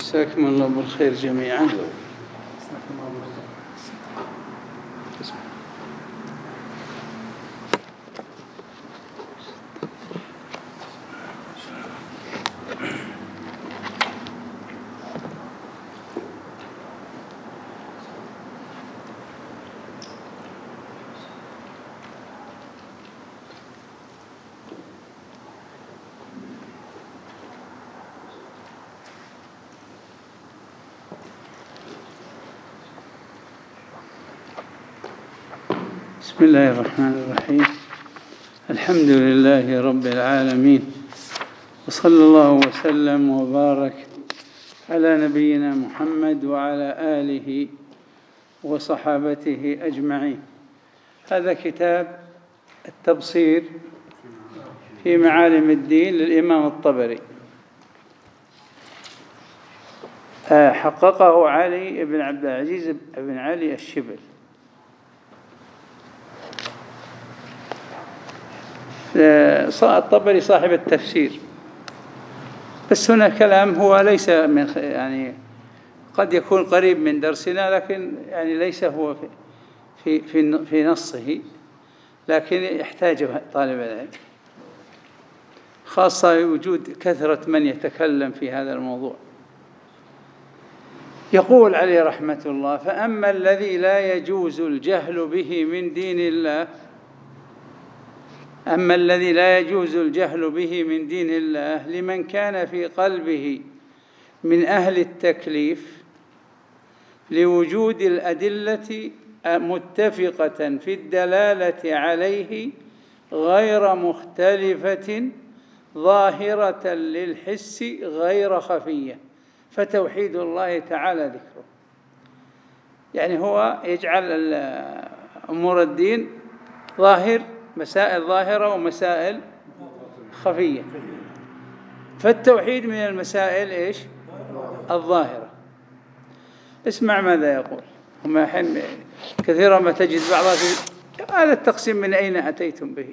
مساكم الله بالخير جميعا. بسم الله الرحمن الرحيم. الحمد لله رب العالمين، وصلى الله وسلم وبارك على نبينا محمد وعلى آله وصحابته أجمعين. هذا كتاب التبصير في معالم الدين للإمام الطبري، حققه علي بن عبد العزيز بن علي الشبل. الطبري صاحب التفسير، بس هنا كلام هو ليس من يعني قد يكون قريب من درسنا، لكن يعني ليس هو في نصه، لكن يحتاجه طالب العلم، خاصة وجود كثرة من يتكلم في هذا الموضوع. يقول عليه رحمة الله: فأما الذي لا يجوز الجهل به من دين الله، أما الذي لا يجوز الجهل به من دين الله لمن كان في قلبه من أهل التكليف لوجود الأدلة متفقة في الدلالة عليه غير مختلفة ظاهرة للحس غير خفية، فتوحيد الله تعالى ذكره. يعني هو يجعل أمور الدين ظاهر، مسائل ظاهرة ومسائل خفية، فالتوحيد من المسائل إيش؟ الظاهرة. اسمع ماذا يقول. هم حين كثيرا ما تجد بعضها هذا التقسيم من أين أتيتم به؟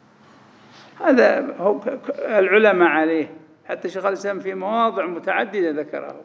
هذا هو العلماء عليه، حتى شيخ الإسلام في مواضع متعددة ذكره.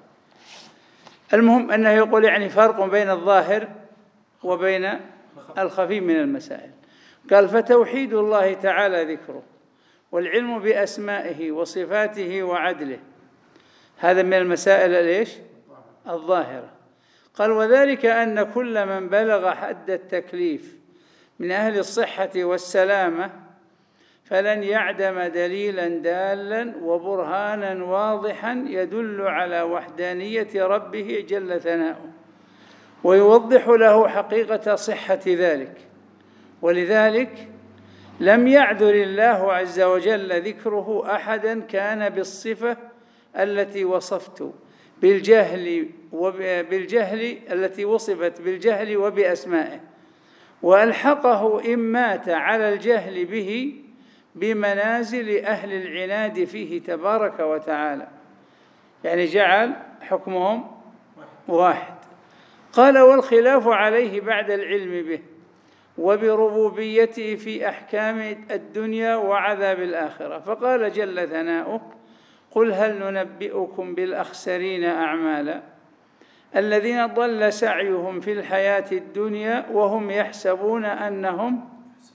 المهم أنه يقول يعني فرق بين الظاهر وبين الخفي من المسائل. قال: فتوحيد الله تعالى ذكره والعلم بأسمائه وصفاته وعدله، هذا من المسائل الإيش؟ الظاهرة. قال: وذلك أن كل من بلغ حد التكليف من أهل الصحة والسلامة فلن يعدم دليلا دالا وبرهانا واضحا يدل على وحدانية ربه جل ثناؤه ويوضح له حقيقة صحة ذلك. ولذلك لم يعذر الله عز وجل ذكره أحدا كان بالصفة التي وصفت بالجهل التي وصفت بالجهل وبأسمائه، وألحقه إن مات على الجهل به بمنازل أهل العناد فيه تبارك وتعالى، يعني جعل حكمهم واحد. قال: والخلاف عليه بعد العلم به وبربوبيته في أحكام الدنيا وعذاب الآخرة. فقال جل ثناؤه: قل هل ننبئكم بالأخسرين أعمالا الذين ضل سعيهم في الحياة الدنيا وهم يحسبون أنهم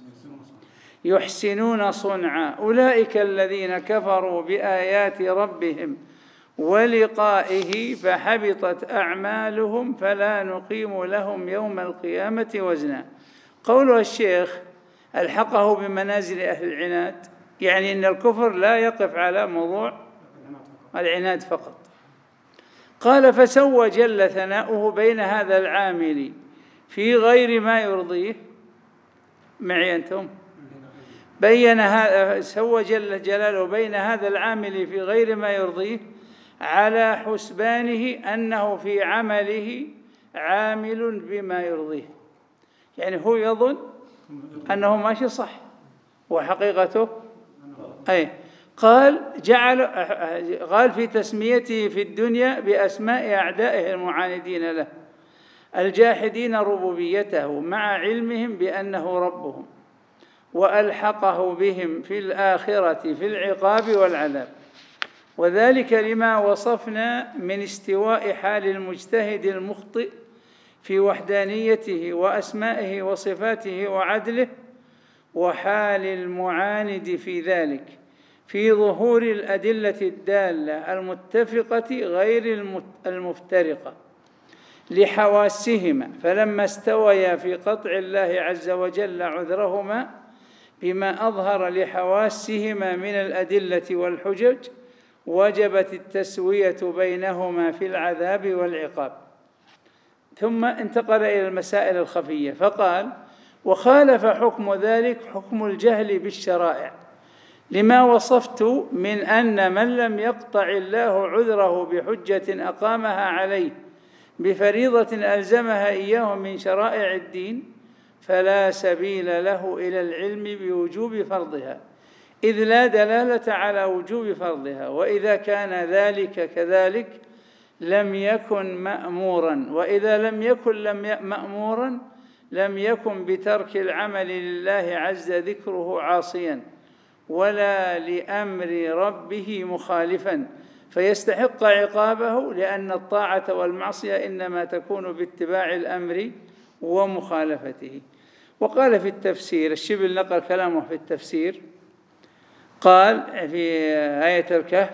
يحسنون صنعا أولئك الذين كفروا بآيات ربهم ولقائه فحبطت أعمالهم فلا نقيم لهم يوم القيامة وزنا. قوله الشيخ ألحقه بمنازل أهل العناد، يعني أن الكفر لا يقف على موضوع العناد فقط. قال: فسوى جل ثناؤه بين هذا العامل في غير ما يرضيه، معي أنتم؟ سوى جل جلاله بين هذا العامل في غير ما يرضيه على حسبانه أنه في عمله عامل بما يرضيه، يعني هو يظن أنه ماشي صح وحقيقته قال في تسميته في الدنيا بأسماء أعدائه المعاندين له الجاحدين ربوبيته مع علمهم بأنه ربهم، وألحقه بهم في الآخرة في العقاب والعذاب. وذلك لما وصفنا من استواء حال المجتهد المخطئ في وحدانيته وأسمائه وصفاته وعدله، وحال المعاند في ذلك في ظهور الأدلة الدالة المتفقة غير المفترقة لحواسهما، فلما استويا في قطع الله عز وجل عذرهما بما أظهر لحواسهما من الأدلة والحجج، وجبت التسوية بينهما في العذاب والعقاب. ثم انتقل إلى المسائل الخفية فقال: وخالف حكم ذلك حكم الجهل بالشرائع، لما وصفت من أن من لم يقطع الله عذره بحجة أقامها عليه بفريضة ألزمها إياه من شرائع الدين، فلا سبيل له إلى العلم بوجوب فرضها، إذ لا دلالة على وجوب فرضها، وإذا كان ذلك كذلك لم يكن مأمورا، وإذا لم يكن مأمورا لم يكن بترك العمل لله عز ذكره عاصيا، ولا لأمر ربه مخالفا فيستحق عقابه، لأن الطاعة والمعصية إنما تكون باتباع الأمر ومخالفته. وقال في التفسير، الشبل نقل كلامه في التفسير، قال في آية الكهف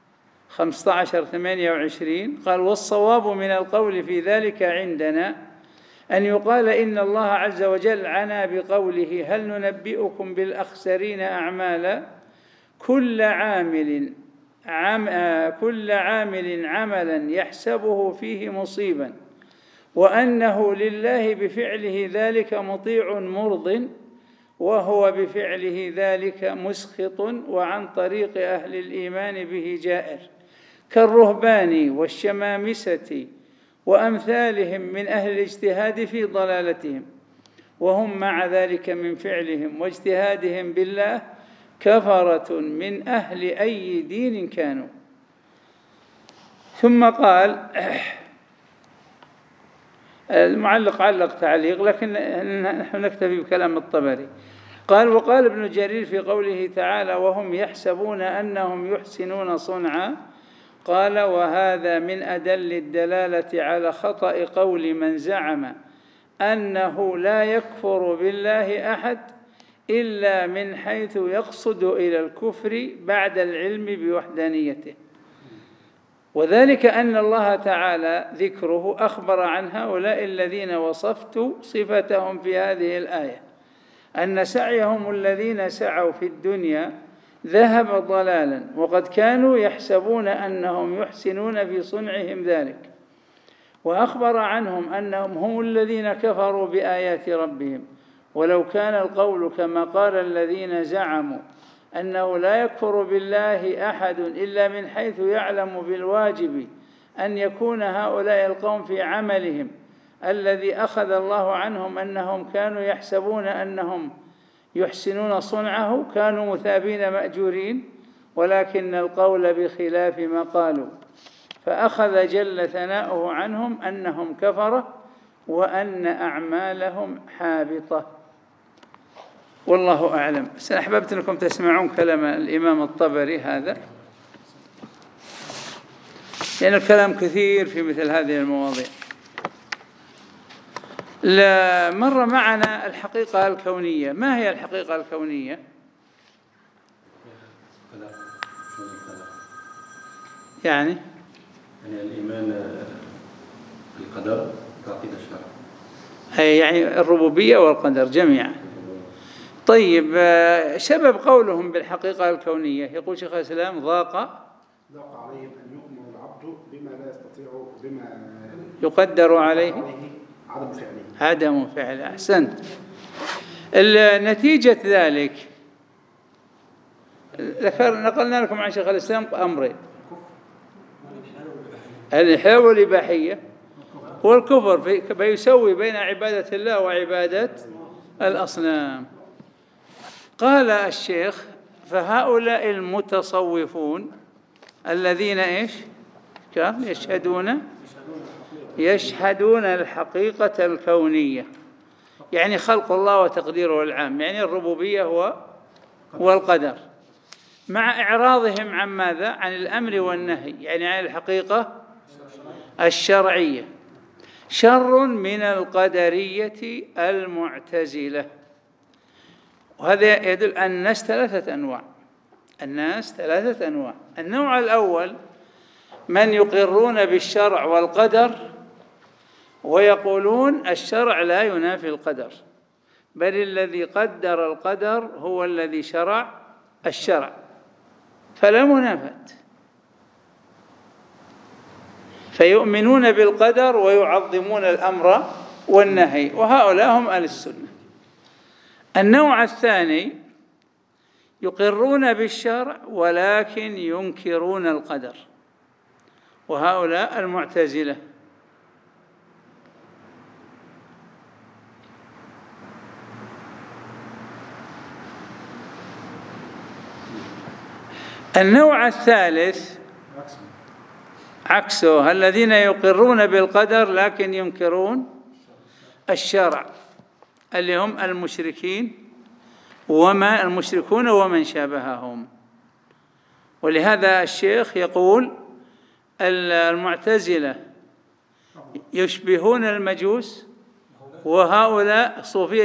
15:28 قال: والصواب من القول في ذلك عندنا أن يقال إن الله عز وجل عنى بقوله: هل ننبئكم بالأخسرين أعمالا، كل عامل عملا يحسبه فيه مصيبا، وأنه لله بفعله ذلك مطيع مرض، وهو بفعله ذلك مسخط، وعن طريق أهل الإيمان به جائر، كالرهبان والشمامسة وأمثالهم من أهل الاجتهاد في ضلالتهم، وهم مع ذلك من فعلهم واجتهادهم بالله كفرة من أهل أي دين كانوا. ثم قال المعلق علق تعليق، لكن نحن نكتفي بكلام الطبري. قال: وقال ابن جرير في قوله تعالى: وهم يحسبون أنهم يحسنون صنعا، قال: وهذا من أدل الدلالة على خطأ قول من زعم أنه لا يكفر بالله أحد إلا من حيث يقصد إلى الكفر بعد العلم بوحدانيته، وذلك أن الله تعالى ذكره أخبر عن هؤلاء الذين وصفت صفتهم في هذه الآية أن سعيهم الذين سعوا في الدنيا ذهب ضلالا، وقد كانوا يحسبون أنهم يحسنون في صنعهم ذلك، وأخبر عنهم أنهم هم الذين كفروا بآيات ربهم. ولو كان القول كما قال الذين زعموا أنه لا يكفر بالله أحد إلا من حيث يعلم بالواجب أن يكون هؤلاء القوم في عملهم الذي أخذ الله عنهم أنهم كانوا يحسبون أنهم يحسنون صنعه، كانوا مثابين مأجورين، ولكن القول بخلاف ما قالوا، فأخذ جل ثناؤه عنهم أنهم كفرة وأن أعمالهم حابطة. والله أعلم. أحببت أنكم تسمعون كلام الإمام الطبري هذا، لأن الكلام كثير في مثل هذه المواضيع. مر معنا الحقيقة الكونية. ما هي الحقيقة الكونية؟ يعني الإيمان بالقدر تعقيد الشرع، يعني الربوبية والقدر جميعا. طيب، سبب قولهم بالحقيقة الكونية، يقول شيخ الإسلام: ضاق عليهم أن يؤمر العبد بما لا يستطيع، بما يقدر عليه عدم فعله. أحسنت. نتيجة ذلك نقلنا لكم عن شيخ الإسلام أمرين: الإلحاد والإباحية والكفر، فيسوي بين عبادة الله وعبادة الأصنام. قال الشيخ: فهؤلاء المتصوفون الذين إيش كان يشهدون الحقيقة الكونية، يعني خلق الله وتقديره العام، يعني الربوبية والقدر، مع إعراضهم عن ماذا؟ عن الأمر والنهي، يعني عن الحقيقة الشرعية. شر من القدرية المعتزلة. وهذا يدل أن الناس ثلاثة أنواع. الناس ثلاثة أنواع. النوع الأول من يقرون بالشرع والقدر ويقولون الشرع لا ينافي القدر، بل الذي قدر القدر هو الذي شرع الشرع، فلا منافاة. فيؤمنون بالقدر ويعظمون الأمر والنهي، وهؤلاء هم أهل السنة. النوع الثاني يقرون بالشرع ولكن ينكرون القدر، وهؤلاء المعتزلة. النوع الثالث عكسه، الذين يقرون بالقدر لكن ينكرون الشرع، اللي هم المشركين المشركون ومن شابههم. ولهذا الشيخ يقول المعتزلة يشبهون المجوس، وهؤلاء الصوفية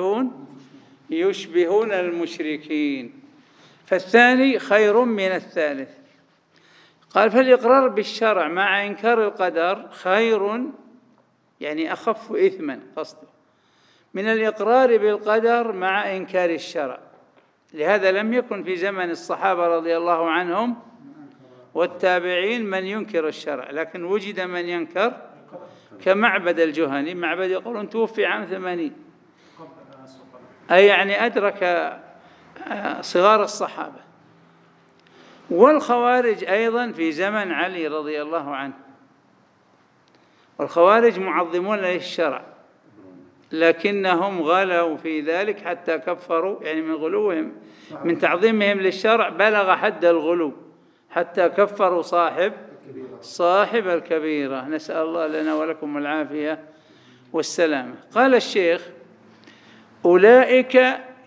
يشبهون المشركين، فالثاني خير من الثالث. قال فالإقرار بالشرع مع إنكار القدر خير، يعني أخف إثما قصده، من الإقرار بالقدر مع إنكار الشرع. لهذا لم يكن في زمن الصحابة رضي الله عنهم والتابعين من ينكر الشرع، لكن وجد من ينكر، كمعبد الجهني. معبد يقولون توفي عام 80، أي يعني أدرك صغار الصحابة. والخوارج أيضا في زمن علي رضي الله عنه، والخوارج معظمون للشرع، لكنهم غلوا في ذلك حتى كفروا، يعني من غلوهم من تعظيمهم للشرع بلغ حد الغلو حتى كفروا صاحب الكبيرة. نسأل الله لنا ولكم العافية والسلامة. قال الشيخ أولئك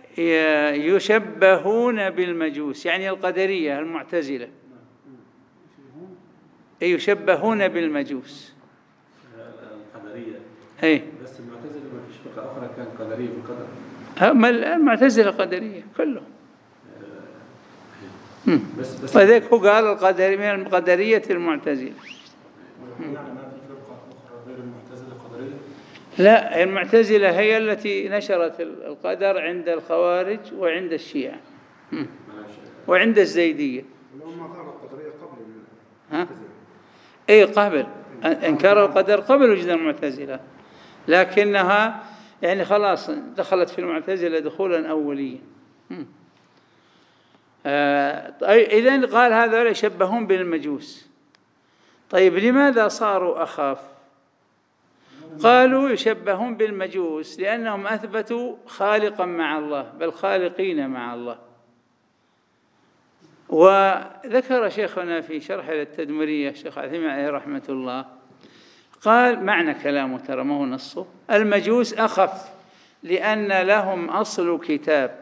يشبهون بالمجوس، يعني القدرية المعتزلة يشبهون بالمجوس القدرية. بس المعتزلة ما فيش فرقة أخرى كان قدرية بالقدر. المعتزلة قدرية كلهم. بس وذلك هو قال القدرية من القدرية المعتزلة. يعني ما في فرقة أخرى غير المعتزلة قدرية؟ لا، المعتزلة هي التي نشرت القدر عند الخوارج وعند الشيعة وعند الزيدية. لما ظهر القدرية قبل المعتزلة. قبل انكار القدر قبل وجود المعتزلة، لكنها يعني خلاص دخلت في المعتزلة دخولا أوليا. إذن قال هذا يشبهون بالمجوس. طيب لماذا صاروا أخاف؟ قالوا يشبهون بالمجوس لأنهم أثبتوا خالقا مع الله، بل خالقين مع الله. وذكر شيخنا في شرح التدمرية الشيخ عثيمين عليه رحمة الله، قال معنى كلامه ترى ما هو نصه، المجوس أخف لأن لهم أصل كتاب،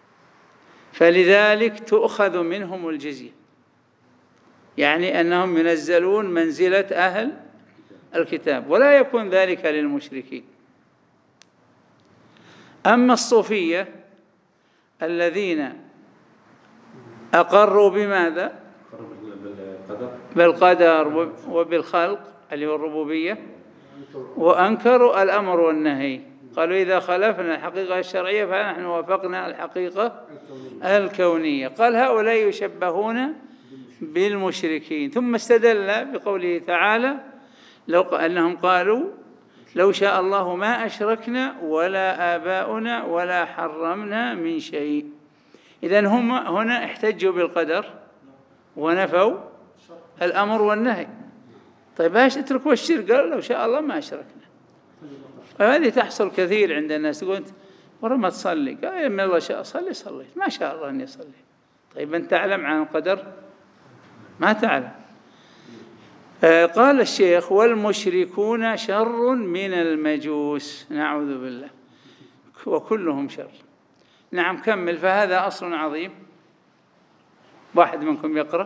فلذلك تؤخذ منهم الجزية، يعني أنهم ينزلون منزلة أهل الكتاب، ولا يكون ذلك للمشركين. أما الصوفية الذين أقروا بماذا؟ بالقدر وبالخلق اللي هو الربوبية، وأنكروا الأمر والنهي. قالوا إذا خالفنا الحقيقة الشرعية فنحن وافقنا الحقيقة الكونية. قال هؤلاء يشبهون بالمشركين. ثم استدل بقوله تعالى لو أنهم قالوا لو شاء الله ما أشركنا ولا آباؤنا ولا حرمنا من شيء. إذن هم هنا احتجوا بالقدر ونفوا الأمر والنهي. طيب ايش اتركوا الشرك؟ قالوا لو شاء الله ما أشركنا. وهذه تحصل كثير عند الناس، تقول أنت ورا ما تصلي، قال من الله شاء أصلي صليت، ما شاء الله أني أصلي. طيب أنت تعلم عن القدر؟ ما تعلم. قال الشيخ والمشركون شر من المجوس، نعوذ بالله، وكلهم شر. نعم كمل. فهذا أصل عظيم واحد منكم يقرأ.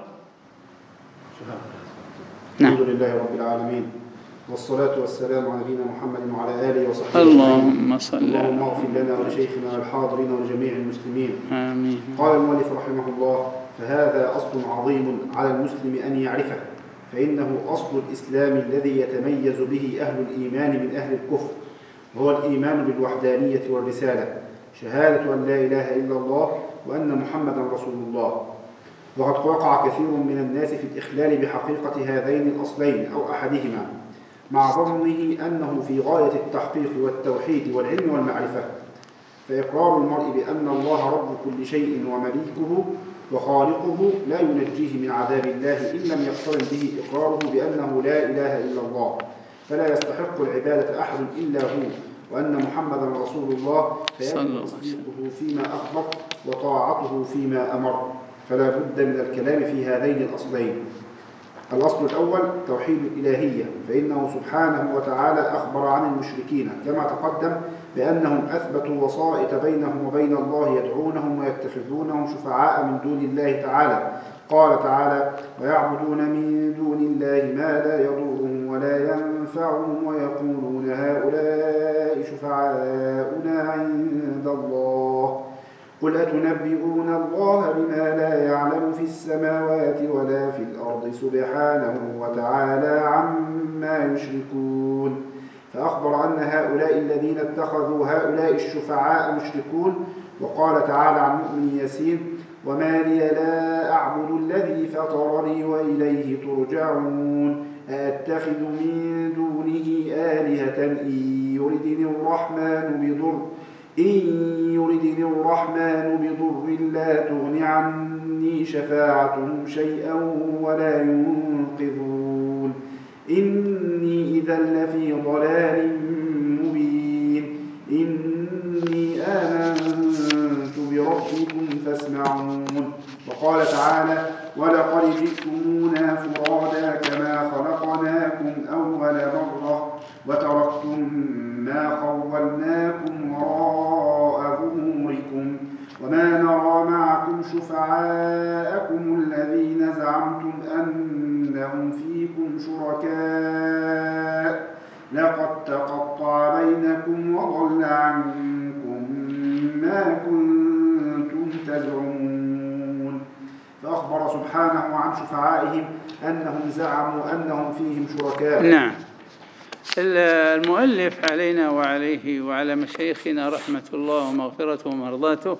الحمد لله رب العالمين، والصلاة والسلام على نبينا محمد وعلى آله وصحبه اللهم صل. اللهم اغفر لنا ولشيخنا والحاضرين ولجميع المسلمين. آمين. قال المؤلف رحمه الله: فهذا أصل عظيم على المسلم أن يعرفه، فإنه أصل الإسلام الذي يتميز به أهل الإيمان من أهل الكفر، وهو الإيمان بالوحدانية والرسالة، شهادة أن لا إله إلا الله وأن محمدا رسول الله. وقد وقع كثير من الناس في الإخلال بحقيقة هذين الأصلين أو أحدهما، مع ظنه أنه في غاية التحقيق والتوحيد والعلم والمعرفة. فإقرار المرء بأن الله رب كل شيء ومليكه وخالقه لا ينجيه من عذاب الله إن لم يقترن به إقراره بأنه لا إله إلا الله، فلا يستحق العبادة أحد إلا هو، وأن محمدا رسول الله، فيجب تصديقه فيما أخبر وطاعته فيما أمر. فلا بد من الكلام في هذين الأصلين. الأصل الأول توحيد الإلهية، فإنه سبحانه وتعالى أخبر عن المشركين كما تقدم بأنهم أثبتوا وسائط بينهم وبين الله يدعونهم ويتخذونهم شفعاء من دون الله تعالى. قال تعالى: ويعبدون من دون الله ما لا يضرهم ولا ينفعهم ويقولون هؤلاء شفعاؤنا عند الله. قل أتنبئون الله بما لا يعلم في السماوات ولا في الأرض سبحانه وتعالى عما يشركون. فأخبر أن هؤلاء الذين اتخذوا هؤلاء الشفعاء مشركون. وقال تعالى عن مؤمن ياسين: وما لي لا أعبد الذي فطرني وإليه ترجعون. أأتخذ من دونه آلهة إن يردني الرحمن بضر لا تغن عني شفاعتهم شيئا ولا ينقذون. إني إذا لفي ضلال مبين. إني آمنت بربكم فاسمعون. وقال تعالى: ولقد جئتمونا فرادا كما خلقناكم أول مرة وتركتم ما خولناكم وراء ظهوركم وما نرى معكم شفعاءكم الذين زعمتم أنهم فيكم شركاء لقد تقطع بينكم وضل عنكم ما كنتم تزعمون. فأخبر سبحانه عن شفعائهم أنهم زعموا أنهم فيهم شركاء. نعم. المؤلف علينا وعليه وعلى مشايخنا رحمة الله ومغفرته ومرضاته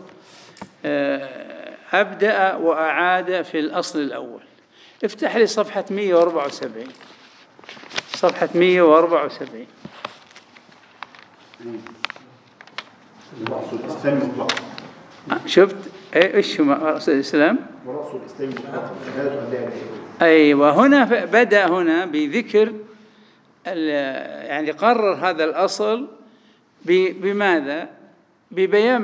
أبدأ وأعاد في الأصل الأول. افتح لي صفحة 174. صفحة 174. رأس الإسلام مطلق. شفت إيش رأس الإسلام؟ ورأس الإسلام مطلق شهادة أن لا إله إلا الله. أيوة. هنا بدأ هنا بذكر يعني قرر هذا الأصل بماذا؟ ببيان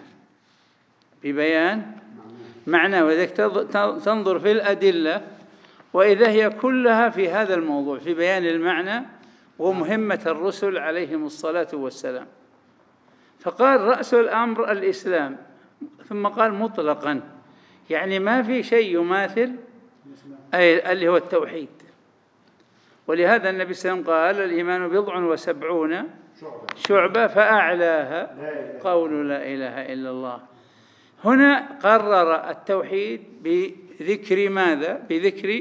معنى وذلك تنظر في الأدلة وإذا هي كلها في هذا الموضوع في بيان المعنى ومهمة الرسل عليهم الصلاة والسلام. فقال رأس الأمر الإسلام، ثم قال مطلقا يعني ما في شيء يماثل أي اللي هو التوحيد. ولهذا النبي صلى الله عليه وسلم قال: الإيمان 77 شعبة فأعلاها قول لا إله إلا الله. هنا قرر التوحيد بذكر ماذا؟ بذكر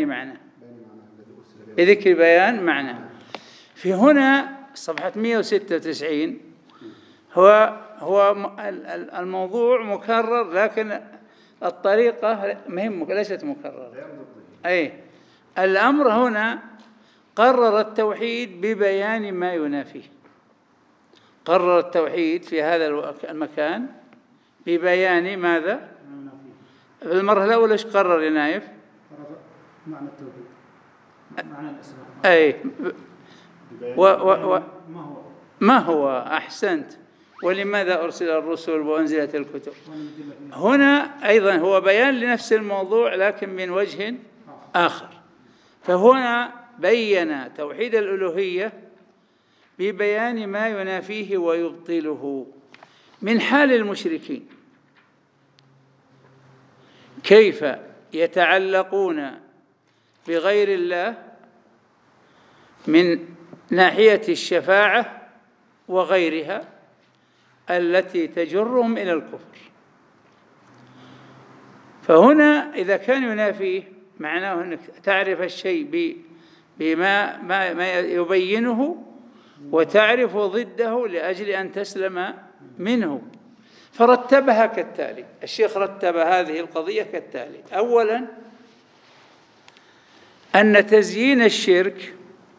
بيان معنى. في هنا صفحة 196 هو الموضوع مكرر، لكن الطريقة ليست مكررة. أي الأمر هنا قرر التوحيد ببيان ما ينافيه. قرر التوحيد في هذا المكان ببيان ماذا؟ في المرة الأولى إيش قرر يا نايف؟ معنى التوحيد، معنى الإسلام. أي ما هو أحسنت. ولماذا أرسل الرسل وأنزلت الكتب؟ هنا أيضا هو بيان لنفس الموضوع لكن من وجه آخر. فهنا بين توحيد الألوهية ببيان ما ينافيه ويبطله من حال المشركين. كيف يتعلقون بغير الله من ناحية الشفاعة وغيرها التي تجرهم إلى الكفر. فهنا إذا كان ينافيه معناه أنك تعرف الشيء بما يبينه وتعرف ضده لأجل أن تسلم منه. فرتبها كالتالي، الشيخ رتب هذه القضية كالتالي: أولا أن تزيين الشرك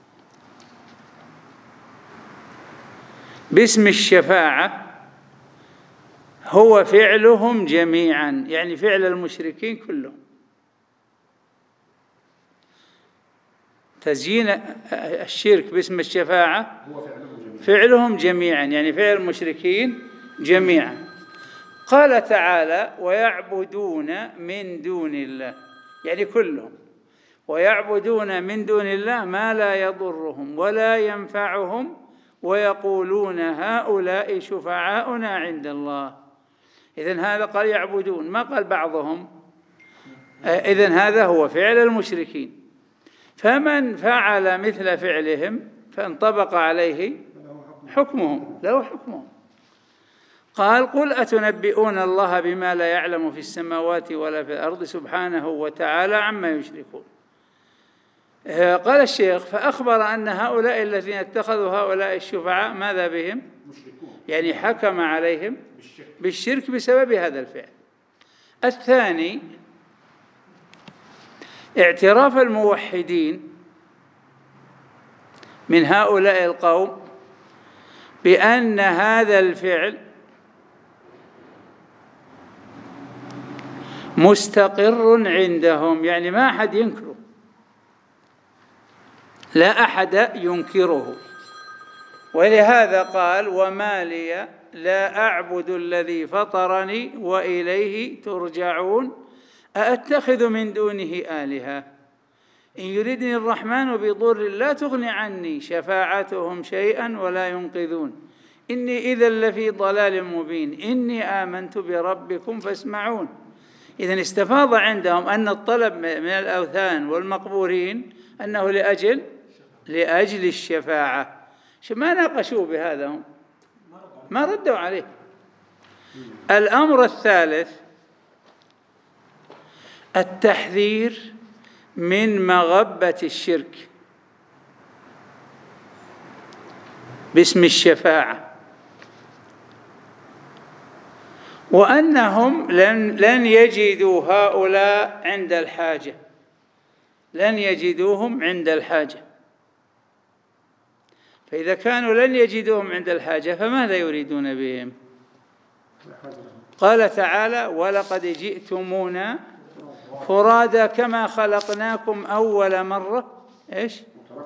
باسم الشفاعة هو فعلهم جميعا، يعني فعل المشركين كلهم. تزيين الشرك باسم الشفاعة فعلهم جميعا، يعني فعل المشركين جميعا. قال تعالى: ويعبدون من دون الله، يعني كلهم، ويعبدون من دون الله ما لا يضرهم ولا ينفعهم ويقولون هؤلاء شفعاؤنا عند الله. إذن هذا قال يعبدون، ما قال بعضهم. إذن هذا هو فعل المشركين، فمن فعل مثل فعلهم فانطبق عليه حكمهم، له حكمهم. قال: قل أتنبئون الله بما لا يعلم في السماوات ولا في الأرض سبحانه وتعالى عما يشركون. قال الشيخ: فأخبر أن هؤلاء الذين اتخذوا هؤلاء الشفعاء ماذا بهم؟ يعني حكم عليهم بالشرك بسبب هذا الفعل. الثاني اعتراف الموحدين من هؤلاء القوم بأن هذا الفعل مستقر عندهم، يعني ما أحد ينكره، لا أحد ينكره. ولهذا قال: وما لي لا أعبد الذي فطرني وإليه ترجعون أأتخذ من دونه آلهة إن يردني الرحمن بضر لا تغني عني شفاعتهم شيئا ولا ينقذون إني إذا لفي ضلال مبين إني آمنت بربكم فاسمعون. إذن استفاض عندهم أن الطلب من الأوثان والمقبورين أنه لأجل الشفاعة. ما ناقشوا بهذا، هم ما ردوا عليه. الأمر الثالث التحذير من مغبة الشرك باسم الشفاعة، وأنهم لن يجدوا هؤلاء عند الحاجة، لن يجدوهم عند الحاجة. فإذا كانوا لن يجدوهم عند الحاجة فماذا يريدون بهم؟ قال تعالى: ولقد جئتمونا فرادا كما خلقناكم أول مرة. إيش؟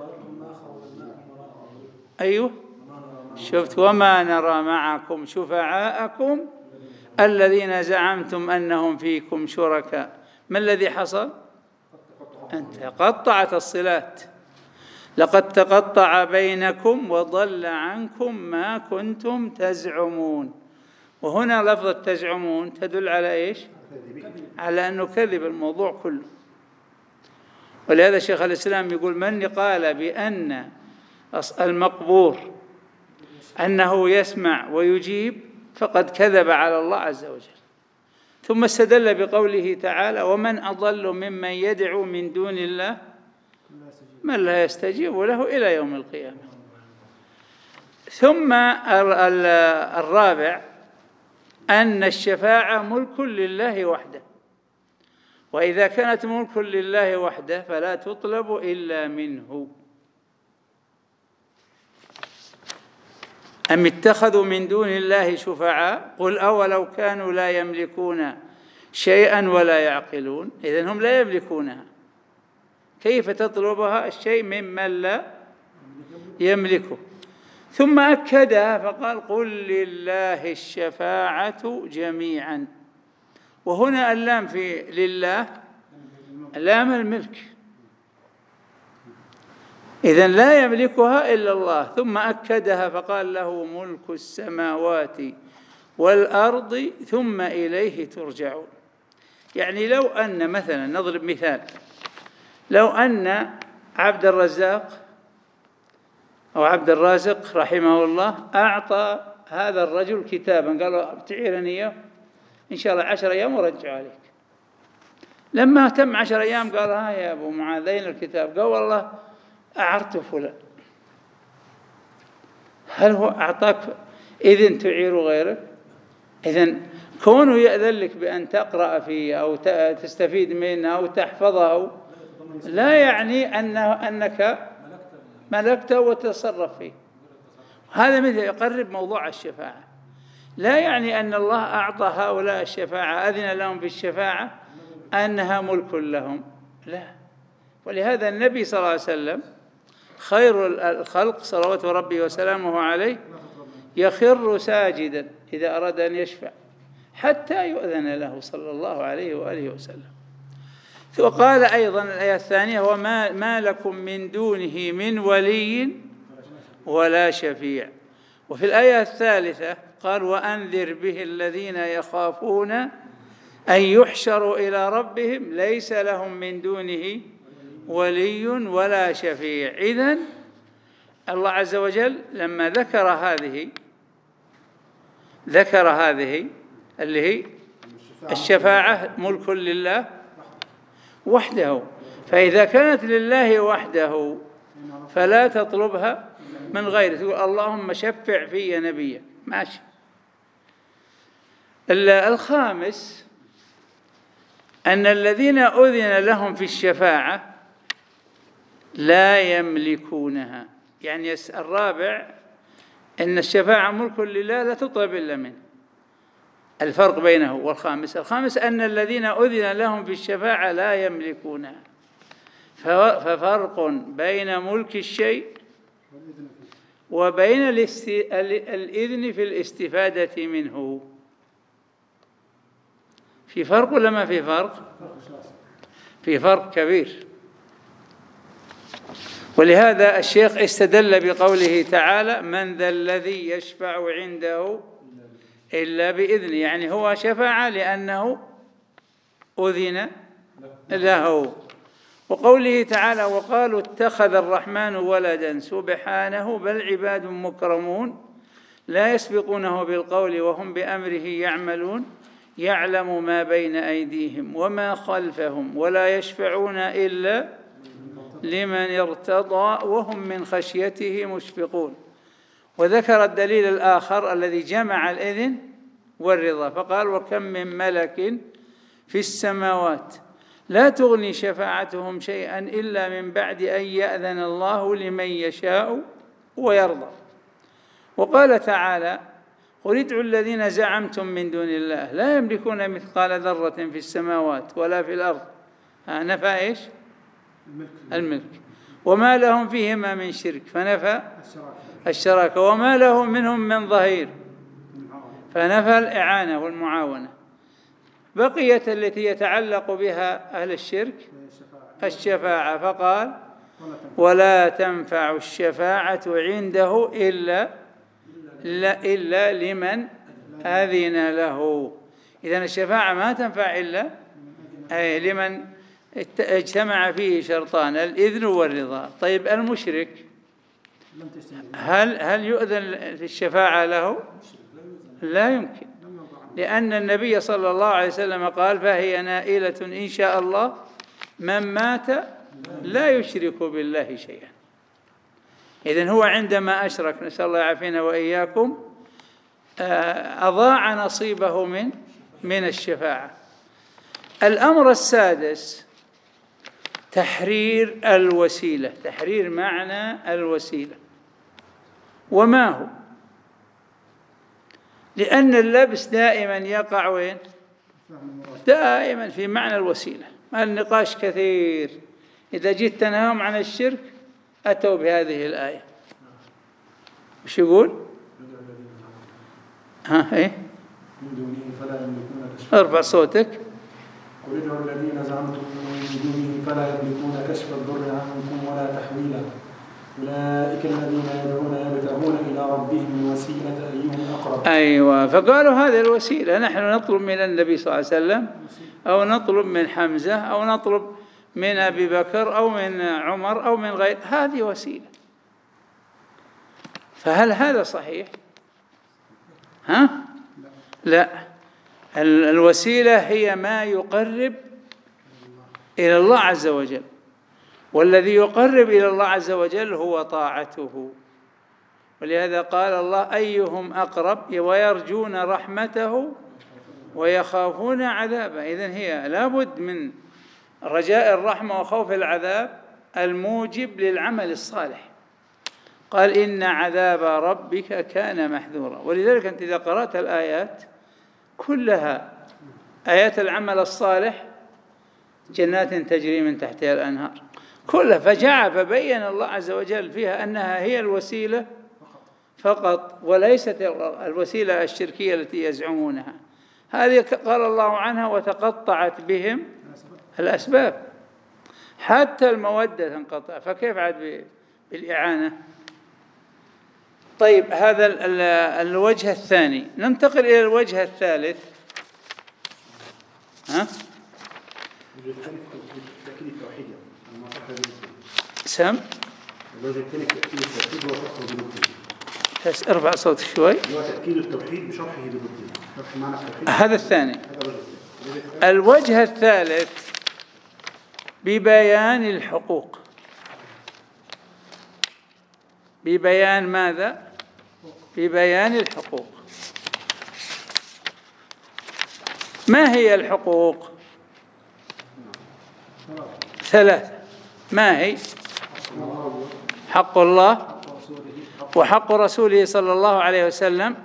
أيوه، شفت: وما نرى معكم شفعاءكم الذين زعمتم أنهم فيكم شركاء. ما الذي حصل؟ أن تقطعت الصلات، لقد تقطع بينكم وضل عنكم ما كنتم تزعمون. وهنا لفظة تزعمون تدل على إيش؟ على أنه كذب الموضوع كله. ولهذا شيخ الإسلام يقول: من قال بأن المقبور أنه يسمع ويجيب فقد كذب على الله عز وجل. ثم استدل بقوله تعالى: ومن أضل ممن يدعو من دون الله من لا يستجيب له إلى يوم القيامة. ثم الرابع أن الشفاعة ملك لله وحده، وإذا كانت ملك لله وحده فلا تطلب إلا منه. أم اتخذوا من دون الله شفعاء قل أولو كانوا لا يملكون شيئا ولا يعقلون. إذن هم لا يملكونها، كيف تطلبها الشيء ممن لا يملكه؟ ثم أكدها فقال: قل لله الشفاعة جميعا. وهنا اللام في لله لام الملك، إذن لا يملكها إلا الله. ثم أكدها فقال: له ملك السماوات والأرض ثم إليه ترجعون. يعني لو أن مثلا نضرب مثال، لو أن عبد الرزاق أو عبد الرازق رحمه الله أعطى هذا الرجل كتابا، قال له تعيرني إياه إن شاء الله 10 أيام ورجع عليك. لما تم 10 أيام قال ها يا أبو معاذ أين الكتاب؟ قال والله أعرت فلان. هل هو أعطاك إذن تعير غيرك؟ إذن كونه يأذن لك بأن تقرأ فيه أو تستفيد منه أو تحفظه لا يعني أنك ملكته وتصرف فيه. هذا مثل يقرب موضوع الشفاعة. لا يعني أن الله أعطى هؤلاء الشفاعة، أذن لهم بالشفاعة أنها ملك لهم، لا. ولهذا النبي صلى الله عليه وسلم خير الخلق صلوات ربي وسلامه عليه يخر ساجدا إذا أراد أن يشفع حتى يؤذن له صلى الله عليه وآله وسلم. وقال أيضا الآية الثانية وما لكم من دونه من ولي ولا شفيع. وفي الآية الثالثة قال وأنذر به الذين يخافون أن يحشروا إلى ربهم ليس لهم من دونه ولي ولا شفيع. إذن الله عز وجل لما ذكر هذه اللي هي الشفاعة ملك لله وحده، فإذا كانت لله وحده فلا تطلبها من غيره، تقول اللهم شفع في نبيك، ماشي. الخامس أن الذين أذن لهم في الشفاعة لا يملكونها. يعني الرابع أن الشفاعة ملك لله لا تطلب إلا منه. الفرق بينه والخامس أن الذين أذن لهم في الشفاعة لا يملكونها. ففرق بين ملك الشيء وبين الإذن في الاستفادة منه. في فرق ولا ما في فرق؟ في فرق كبير. ولهذا الشيخ استدل بقوله تعالى من ذا الذي يشفع عنده إلا بإذنه، يعني هو شفع لأنه أذن له. وقوله تعالى وقالوا اتخذ الرحمن ولدا سبحانه بل عباد مكرمون لا يسبقونه بالقول وهم بأمره يعملون يعلم ما بين أيديهم وما خلفهم ولا يشفعون إلا لمن ارتضى وهم من خشيته مشفقون. وذكر الدليل الآخر الذي جمع الإذن والرضا فقال وكم من ملك في السماوات لا تغني شفاعتهم شيئا إلا من بعد أن يأذن الله لمن يشاء ويرضى. وقال تعالى قل ادعوا الذين زعمتم من دون الله لا يملكون مثقال ذرة في السماوات ولا في الأرض. نفى إيش؟ الملك. وما لهم فيهما من شرك فنفى الشراكة. وما له منهم من ظهير فنفى الإعانة والمعاونة. بقيت التي يتعلق بها أهل الشرك الشفاعة فقال ولا تنفع الشفاعة عنده إلا لمن أذن له. إذن الشفاعة ما تنفع إلا لمن اجتمع فيه شرطان الإذن والرضا. طيب المشرك هل يؤذن في الشفاعة له؟ لا يمكن، لأن النبي صلى الله عليه وسلم قال فهي نائلة إن شاء الله من مات لا يشرك بالله شيئا. إذن هو عندما أشرك نسأل الله يعافينا وإياكم أضاع نصيبه من الشفاعة. الأمر السادس تحرير الوسيلة، تحرير معنى الوسيلة. وما هو؟ لأن اللبس دائما يقع وين؟ دائما في معنى الوسيلة. النقاش كثير. إذا جيت تنهاهم عن الشرك أتوا بهذه الآية. وش يقول؟ إيه؟ ارفع صوتك. قل ادعوا الذين زعمتم من دونه فلا يملكون كشف الضر عنكم ولا تحويلا أولئك الذين يدعون يبتغون إلى ربهم الوسيلة أيهم أقرب. أيوة، فقالوا هذه الوسيلة، نحن نطلب من النبي صلى الله عليه وسلم أو نطلب من حمزة أو نطلب من أبي بكر أو من عمر أو من غير، هذه وسيلة. فهل هذا صحيح؟ لا. الوسيلة هي ما يقرب إلى الله عز وجل، والذي يقرب إلى الله عز وجل هو طاعته. ولهذا قال الله أيهم أقرب ويرجون رحمته ويخافون عذابه. إذن هي لابد من رجاء الرحمة وخوف العذاب الموجب للعمل الصالح. قال إن عذاب ربك كان محذورا. ولذلك أنت إذا قرأت الآيات كلها آيات العمل الصالح، جنات تجري من تحتها الأنهار كلها، فبين الله عز وجل فيها أنها هي الوسيلة فقط وليست الوسيلة الشركية التي يزعمونها. هذه قال الله عنها وتقطعت بهم الأسباب، حتى المودة تنقطع، فكيف عاد بالإعانة؟ طيب، هذا الوجه الثاني. ننتقل إلى الوجه الثالث. سم الوجه الثاني تأكيد التوحيد وشرحه بالركن. ارفع صوتك شوي. هو تأكيد التوحيد بشرحه بالركن. شرح معنى التوحيد. هذا الثاني. الوجه الثالث ببيان الحقوق. ببيان ماذا؟ ببيان الحقوق. ما هي الحقوق؟ ثلاثة. ما هي؟ حق الله وحق رسوله صلى الله عليه وسلم.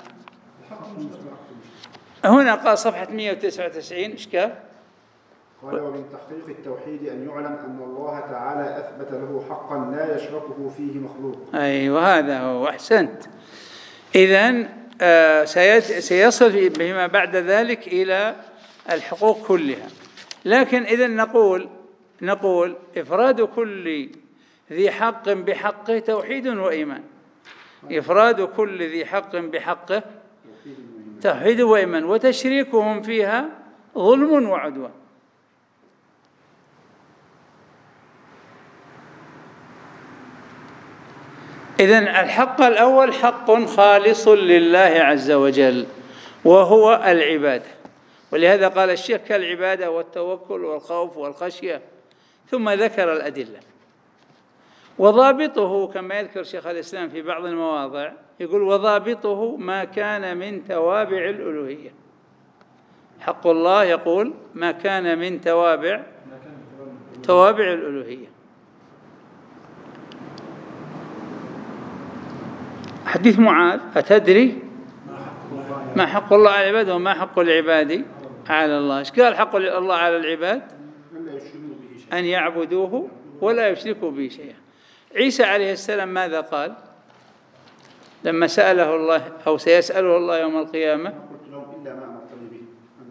هنا قال صفحة 199 إشكال. قال ومن تحقيق التوحيد أن يعلم أن الله تعالى أثبت له حقا لا يشركه فيه مخلوق. أيوة، هذا هو، أحسنت. إذن سيصل بما بعد ذلك إلى الحقوق كلها. لكن إذن نقول إفراد كل ذي حق بحقه توحيد وإيمان. إفراد كل ذي حق بحقه توحيد وإيمان، وتشريكهم فيها ظلم وعدوان. إذن الحق الأول حق خالص لله عز وجل وهو العبادة. ولهذا قال الشيخ كالعبادة والتوكل والخوف والخشية، ثم ذكر الأدلة. وضابطه كما يذكر شيخ الإسلام في بعض المواضع، يقول وضابطه ما كان من توابع الألوهية. حق الله يقول ما كان من توابع الألوهية. حديث معاذ أتدري ما حق الله على العباد وما حق العباد على الله؟ إيش قال حق الله على العباد؟ أن يعبدوه ولا يشركوا به شيئا. عيسى عليه السلام ماذا قال لما سأله الله أو سيسأله الله يوم القيامة؟ قلت لهم إلا ما أمرتني به أن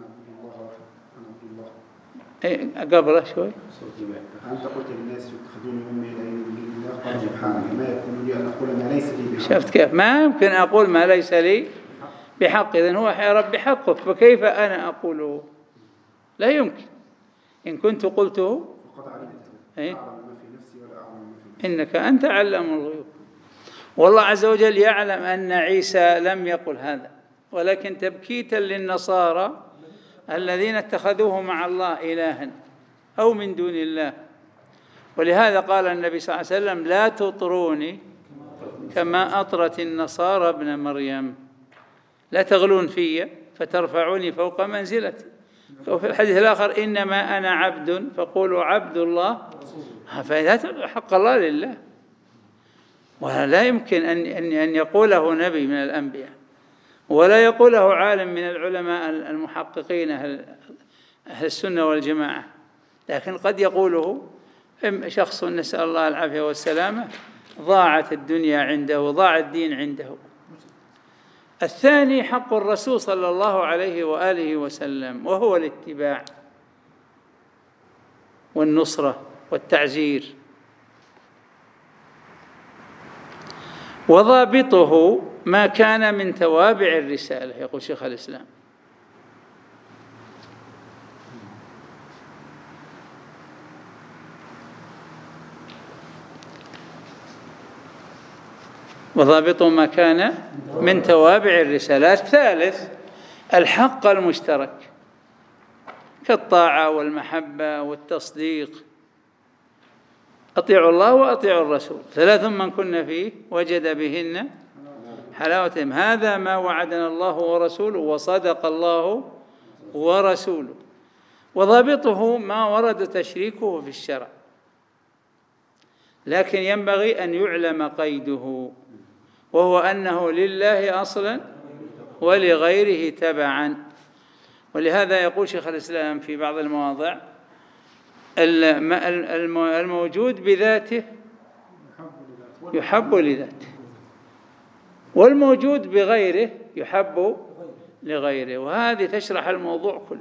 أعبد الله وحده. قبله شوي. أنت قلت للناس يتخذون أمي إلهين من دون الله. قال سبحانه ما يكون لي أن أقول ما ليس لي بحق. شفت كيف؟ ما يمكن أقول ما ليس لي بحق. إذن هو يا رب حقك، فكيف أنا أقوله؟ لا يمكن. إن كنت قلته فقد علمت أعلم ما في نفسي ولا أعلم ما في نفسي إنك أنت علام الغيوب. والله عز وجل يعلم أن عيسى لم يقل هذا، ولكن تبكيتا للنصارى الذين اتخذوه مع الله إلها أو من دون الله. ولهذا قال النبي صلى الله عليه وسلم لا تطروني كما أطرت النصارى ابن مريم، لا تغلون في فترفعوني فوق منزلتي. وفي الحديث الآخر إنما أنا عبد فقولوا عبد الله، فإذا حق الله لله، ولا يمكن أن يقوله نبي من الأنبياء ولا يقوله عالم من العلماء المحققين أهل السنة والجماعة، لكن قد يقوله شخص نسأل الله العافية والسلامة ضاعت الدنيا عنده وضاع الدين عنده. الثاني حق الرسول صلى الله عليه وآله وسلم، وهو الاتباع والنصرة والتعزير. وضابطه ما كان من توابع الرسالة، يقول شيخ الإسلام. وضابطه ما كان من توابع الرسالات. ثالث، الحق المشترك كالطاعة والمحبة والتصديق. أطيعوا الله وأطيعوا الرسول، ثلاث من كن فيه وجد بهن حلاوتهم. هذا ما وعدنا الله ورسوله وصدق الله ورسوله. وضابطه ما ورد تشريكه في الشرع، لكن ينبغي أن يعلم قيده، وهو أنه لله أصلا ولغيره تبعا. ولهذا يقول شيخ الإسلام في بعض المواضع: الموجود بذاته يحب لذاته، والموجود بغيره يحب لغيره. وهذه تشرح الموضوع كله.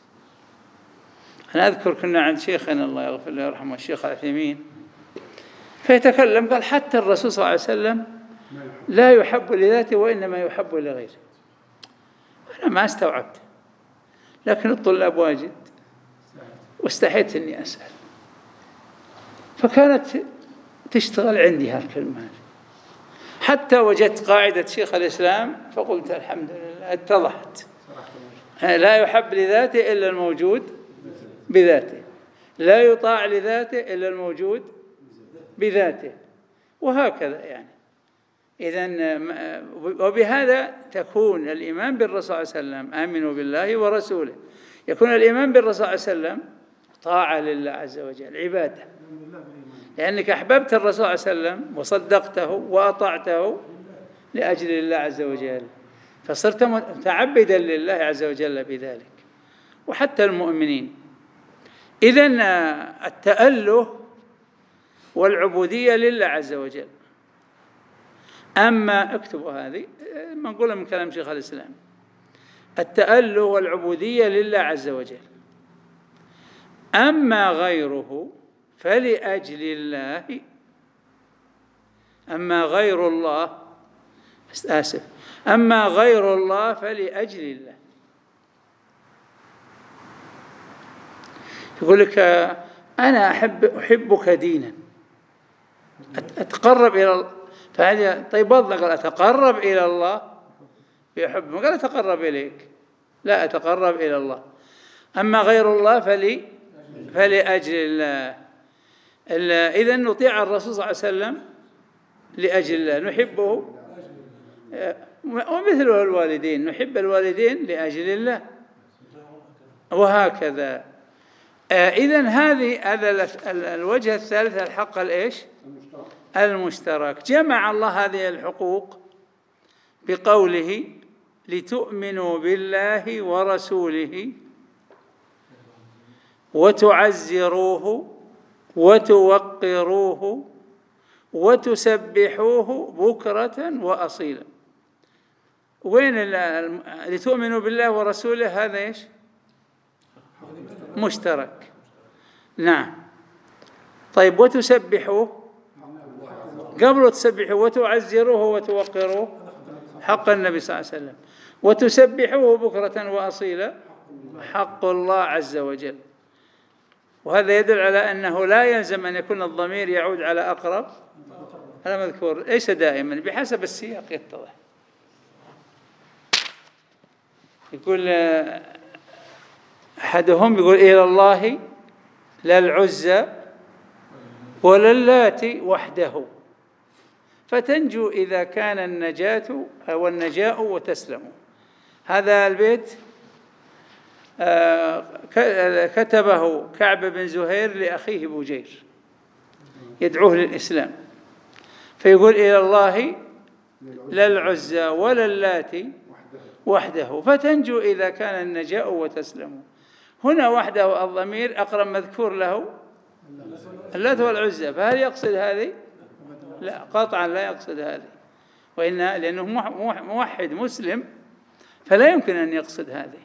أنا أذكر كنا عند شيخنا الله يغفر له ويرحمه الشيخ العثيمين، فيتكلم قال: حتى الرسول صلى الله عليه وسلم لا يحب لذاته وإنما يحب لغيره. أنا ما استوعبت، لكن الطلاب واجد واستحيت أني أسأل، فكانت تشتغل عندي هالكلمة، حتى وجدت قاعدة شيخ الإسلام فقلت الحمد لله اتضحت. لا يحب لذاته إلا الموجود بذاته، لا يطاع لذاته إلا الموجود بذاته، وهكذا يعني. إذن وبهذا تكون الإيمان بالرسول صلى الله عليه وسلم آمنوا بالله ورسوله، يكون الإيمان بالرسول صلى الله عليه وسلم طاعة لله عز وجل، عبادة، لأنك أحببت الرسول صلى الله عليه وسلم وصدقته وأطعته لأجل الله عز وجل، فصرت متعبدا لله عز وجل بذلك، وحتى المؤمنين. إذن التأله والعبودية لله عز وجل. أما اكتبوا هذه ما نقولها من كلام شيخ الإسلام: التأله والعبودية لله عز وجل. أما غيره فلأجل الله. أما غير الله أما غير الله فلأجل الله. يقول لك: أنا أحبك دينا، أتقرب إلى الله، فهذا طيب قال: أتقرب إلى الله بحب، ما قال أتقرب إليك، لا، أتقرب إلى الله. أما غير الله فلأجل الله. إذن نطيع الرسول صلى الله عليه وسلم لأجل الله، نحبه، ومثله الوالدين، نحب الوالدين لأجل الله، وهكذا. إذن هذا الوجه الثالث، الحق المشترك. جمع الله هذه الحقوق بقوله: لتؤمنوا بالله ورسوله وتعزروه وتوقروه وتسبحوه بكرة وأصيلا. وين لتؤمنوا بالله ورسوله؟ هذا إيش؟ مشترك، نعم. طيب، وتسبحوه قبل تسبحوه، وتعزروه وتوقروه حق النبي صلى الله عليه وسلم، وتسبحوه بكرة وأصيلا حق الله عز وجل. وهذا يدل على أنه لا يلزم أن يكون الضمير يعود على أقرب المذكور، ليس دائما، بحسب السياق يتضح. يقول أحدهم يقول: إلى الله لا العزى ولا اللات وحده، فتنجو إذا كان النجاة أو النجاء وتسلم. هذا البيت كتبه كعب بن زهير لأخيه بوجير يدعوه للإسلام، فيقول: إلى الله لا العزى ولا اللات وحده، فتنجو إذا كان النجاء وتسلم. هنا وحده الضمير أقرب مذكور له اللات والعزى، فهل يقصد هذه؟ لا، قطعا لا يقصد هذه، لأنه موحد مسلم، فلا يمكن أن يقصد هذه.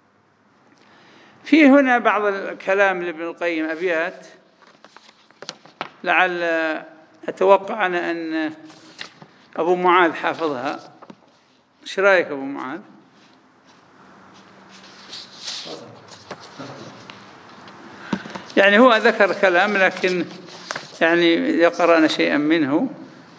في هنا بعض الكلام لابن القيم، أبيات لعل أتوقع أنا أن أبو معاذ حافظها، إيش رأيك أبو معاذ؟ يعني هو ذكر كلام، لكن يعني إذا قرأنا شيئا منه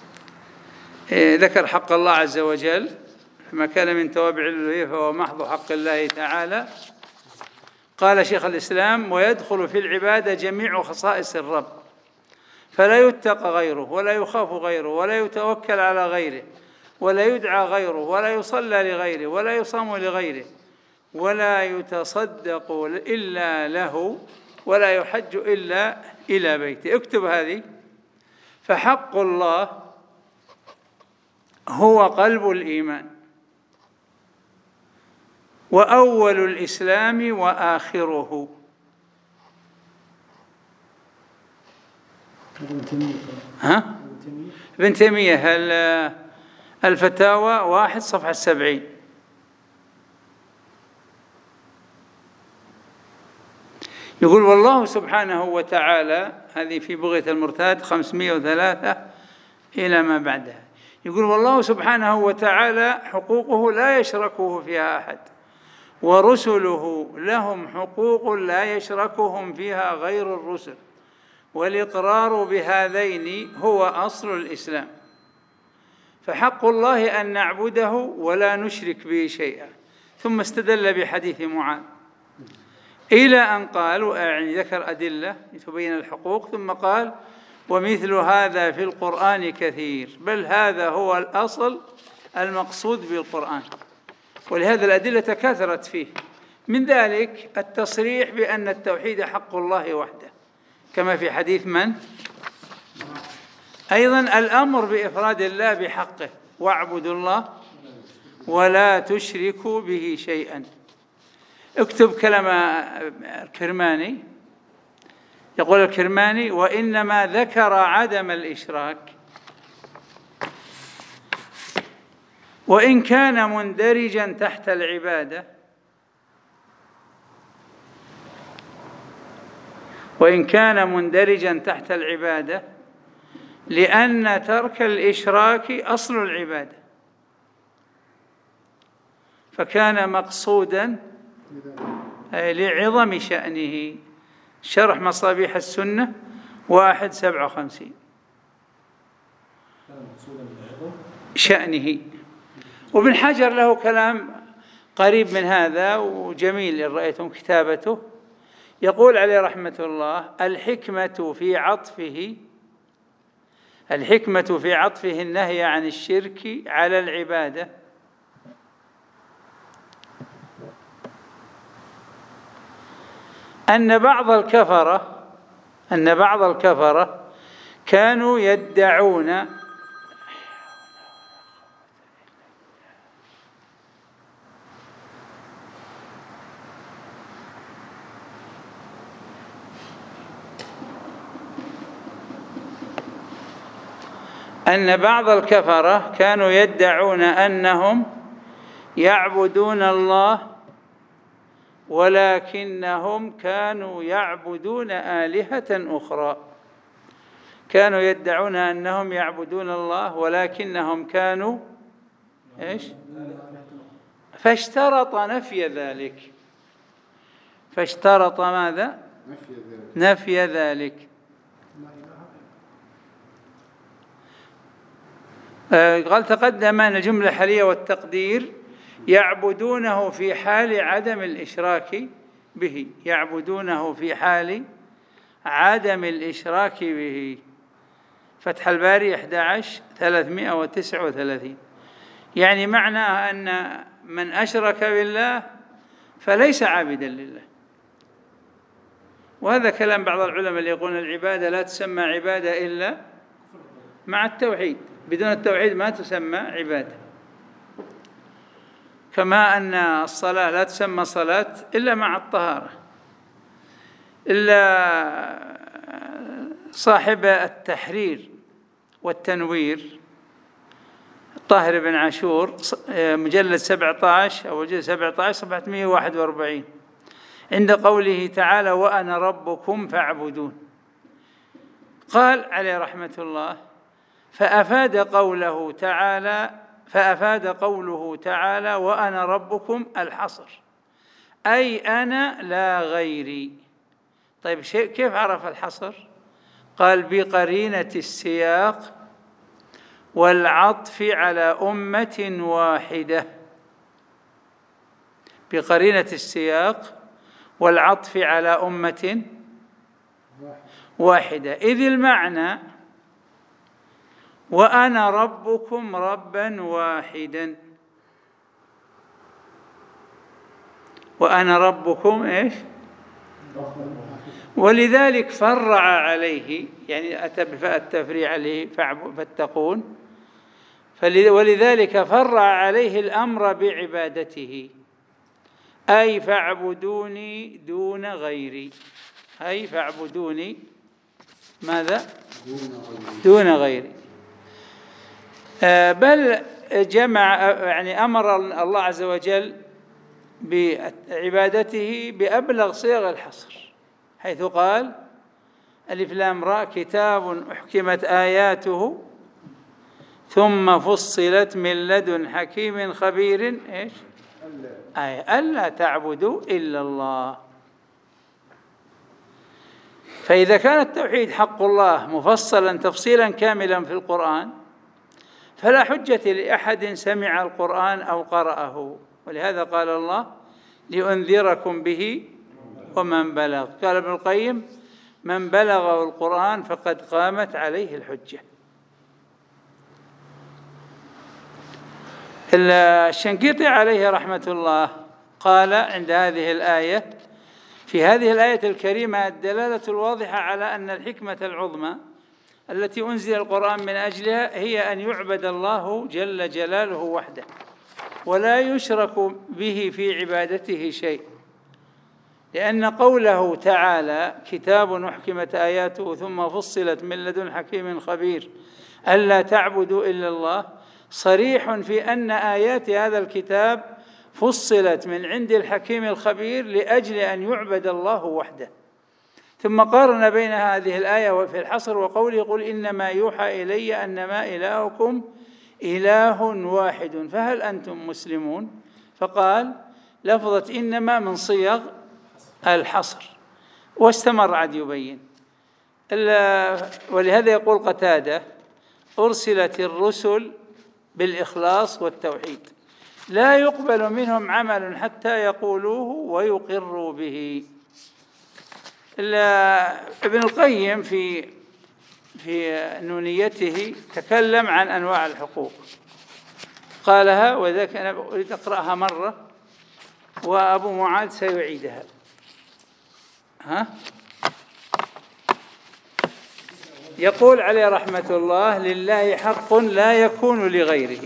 ذكر حق الله عز وجل، ما كان من توابع الألوهية فهو محض حق الله تعالى. قال شيخ الإسلام: ويدخل في العبادة جميع خصائص الرب، فلا يتقى غيره ولا يخاف غيره ولا يتوكل على غيره ولا يدعى غيره ولا يصلى لغيره ولا يصام لغيره ولا يتصدق إلا له ولا يحج إلا إلى بيته. اكتب هذه. فحق الله هو قلب الإيمان وأول الإسلام وآخره. ابن تيمية الفتاوى 1 صفحة 70. يقول: والله سبحانه وتعالى، هذه في بغية المرتاد 503 إلى ما بعدها، يقول: والله سبحانه وتعالى حقوقه لا يشركه فيها أحد، ورسله لهم حقوق لا يشركهم فيها غير الرسل، والإقرار بهذين هو أصل الإسلام. فحق الله أن نعبده ولا نشرك به شيئا. ثم استدل بحديث معاذ إلى أن قال، يعني ذكر أدلة لتبين الحقوق، ثم قال: ومثل هذا في القرآن كثير، بل هذا هو الأصل المقصود بالقرآن. ولهذا الأدلة كثرت فيه، من ذلك التصريح بأن التوحيد حق الله وحده، كما في حديث من؟ أيضا الأمر بإفراد الله بحقه: واعبدوا الله ولا تشركوا به شيئا. اكتب كلام الكرماني. يقول الكرماني: وإنما ذكر عدم الإشراك وإن كان مندرجا تحت العبادة، لأن ترك الإشراك أصل العبادة، فكان مقصودا لعظم شأنه. شرح مصابيح السنة 1/57. شأنه. وابن حجر له كلام قريب من هذا وجميل إن رأيتم كتابته. يقول عليه رحمة الله: الحكمة في عطفه النهي عن الشرك على العبادة أن بعض الكفرة كانوا يدعون أنهم يعبدون الله ولكنهم كانوا يعبدون آلهة أخرى. كانوا يدعون أنهم يعبدون الله ولكنهم كانوا إيش؟ فاشترط نفي ذلك. فاشترط ماذا؟ نفي ذلك. قال: تقدم أن الجملة الحالية والتقدير يعبدونه في حال عدم الإشراك به. يعبدونه في حال عدم الإشراك به. فتح الباري 11/339. يعني معناه أن من أشرك بالله فليس عابدا لله. وهذا كلام بعض العلماء اللي يقولون العبادة لا تسمى عبادة إلا مع التوحيد، بدون التوحيد ما تسمى عبادة. كما أن الصلاة لا تسمى صلاة إلا مع الطهارة. إلا صاحب التحرير والتنوير طاهر بن عاشور مجلد 17 أو جلد 17 صفحة 141 عند قوله تعالى: وأنا ربكم فاعبدون، قال عليه رحمة الله: فأفاد قوله تعالى وأنا ربكم الحصر، أي أنا لا غيري. طيب كيف عرف الحصر؟ قال بقرينة السياق والعطف على أمة واحدة. بقرينة السياق والعطف على أمة واحدة، إذ المعنى وأنا ربكم ربا واحدا. وأنا ربكم إيش؟ ولذلك فرع عليه، يعني أتى بفاء التفريع عليه فاتقون، ولذلك فرع عليه الأمر بعبادته، أي فاعبدوني دون غيري. أي فاعبدوني ماذا؟ دون غيري. بل جمع، يعني أمر الله عز وجل بعبادته بأبلغ صيغ الحصر، حيث قال ألف لام راء كتاب أحكمت آياته ثم فصلت من لدن حكيم خبير إيش؟ ألا تعبدوا إلا الله. فإذا كان التوحيد حق الله مفصلا تفصيلا كاملا في القرآن، فلا حجة لأحد سمع القرآن أو قرأه. ولهذا قال الله لأنذركم به ومن بلغ. قال ابن القيم من بلغه القرآن فقد قامت عليه الحجة. الشنقيطي عليه رحمة الله قال عند هذه الآية: في هذه الآية الكريمة الدلالة الواضحة على أن الحكمة العظمى التي أنزل القرآن من أجلها هي أن يعبد الله جل جلاله وحده، ولا يشرك به في عبادته شيء، لأن قوله تعالى كتاب أحكمت آياته ثم فصلت من لدن حكيم خبير ألا تعبدوا إلا الله صريح في أن آيات هذا الكتاب فصلت من عند الحكيم الخبير لأجل أن يعبد الله وحده. ثم قارن بين هذه الآية وفي الحصر وقوله قل إنما يوحى إلي أنما إلهكم إله واحد فهل أنتم مسلمون؟ فقال لفظة إنما من صيغ الحصر، واستمر عاد يبين. ولهذا يقول قتادة أرسلت الرسل بالإخلاص والتوحيد لا يقبل منهم عمل حتى يقولوه ويقروا به. ابن القيم في نونيته تكلم عن أنواع الحقوق، قالها وذاك أنا أريد أقرأها مرة وأبو معاذ سيعيدها. يقول عليه رحمة الله لله حق لا يكون لغيره،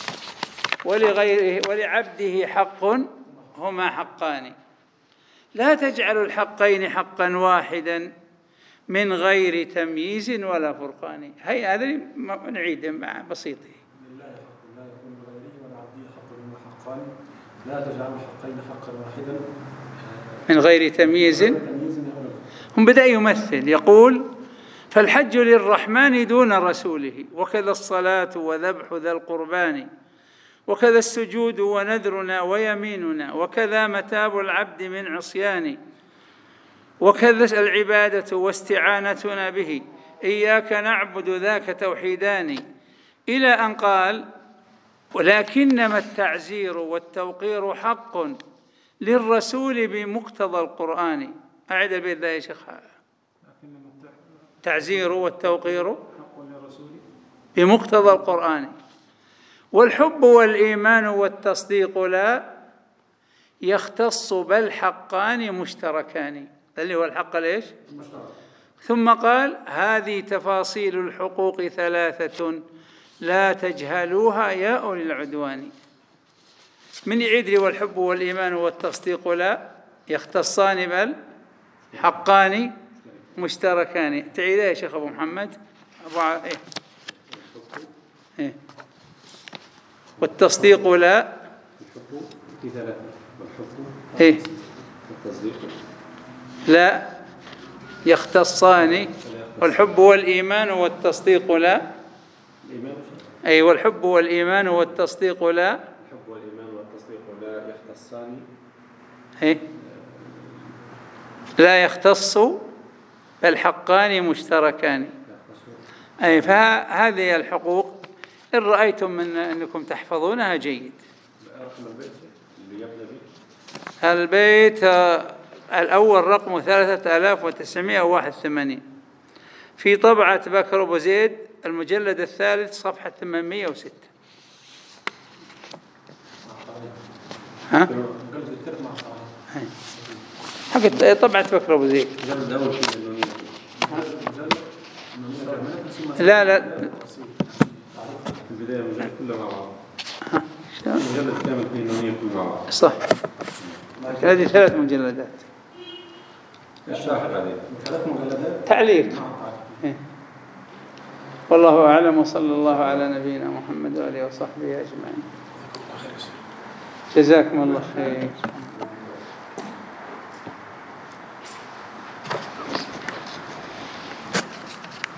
ولعبده حق هما حقان، لا تجعل الحقين حقا واحدا من غير تمييز ولا فرقان. هذا نعيد مع بسيطه. لله حق لا يكون لغيره ولعبده حق هما حقان، لا تجعل الحقين حقا واحدا من غير تمييز. هم بدأ يمثل يقول فالحج للرحمن دون رسوله، وكذا الصلاة وذبح ذا القربان، وكذا السجود ونذرنا ويميننا، وكذا متاب العبد من عصيان، وكذا العبادة واستعانتنا به، إياك نعبد ذاك توحيدان، إلى أن قال ولكنما التعزير والتوقير حق للرسول بمقتضى القرآن. أعد البيت ذا يا شيخ. التعزير والتوقير بمقتضى القرآن، والحب والإيمان والتصديق لا يختص بل حقان مشتركان، اللي هو الحق ليش؟ ثم قال هذه تفاصيل الحقوق ثلاثة لا تجهلوها يا أولي العدوان. من يعيد لي والحب والإيمان والتصديق لا يختصان بل حقان مشتركان. تعيدها يا شيخ أبو محمد. والتصديق لا في ثلاثة، والحب والتصديق لا يختصان، والحب والإيمان والتصديق لا أي والحب والإيمان والتصديق لا الحب والإيمان والتصديق لا يختصان لا يختص فالحقان مشتركان. أي فهذه الحقوق إن رأيتم من أنكم تحفظونها جيد. البيت الأول رقم 3981 في طبعة بكر أبو زيد المجلد الثالث صفحة 806. ها؟ حق طبعة بكر أبو زيد. لا البداية المجلد كله مع بعض. المجلد كامل فيه النونية كله مع بعض. صح. هذه 3 مجلدات. الشرح عليه 3 مجلدات تعليق. والله أعلم وصلى الله على نبينا محمد وآله وصحبه أجمعين. جزاكم الله خير.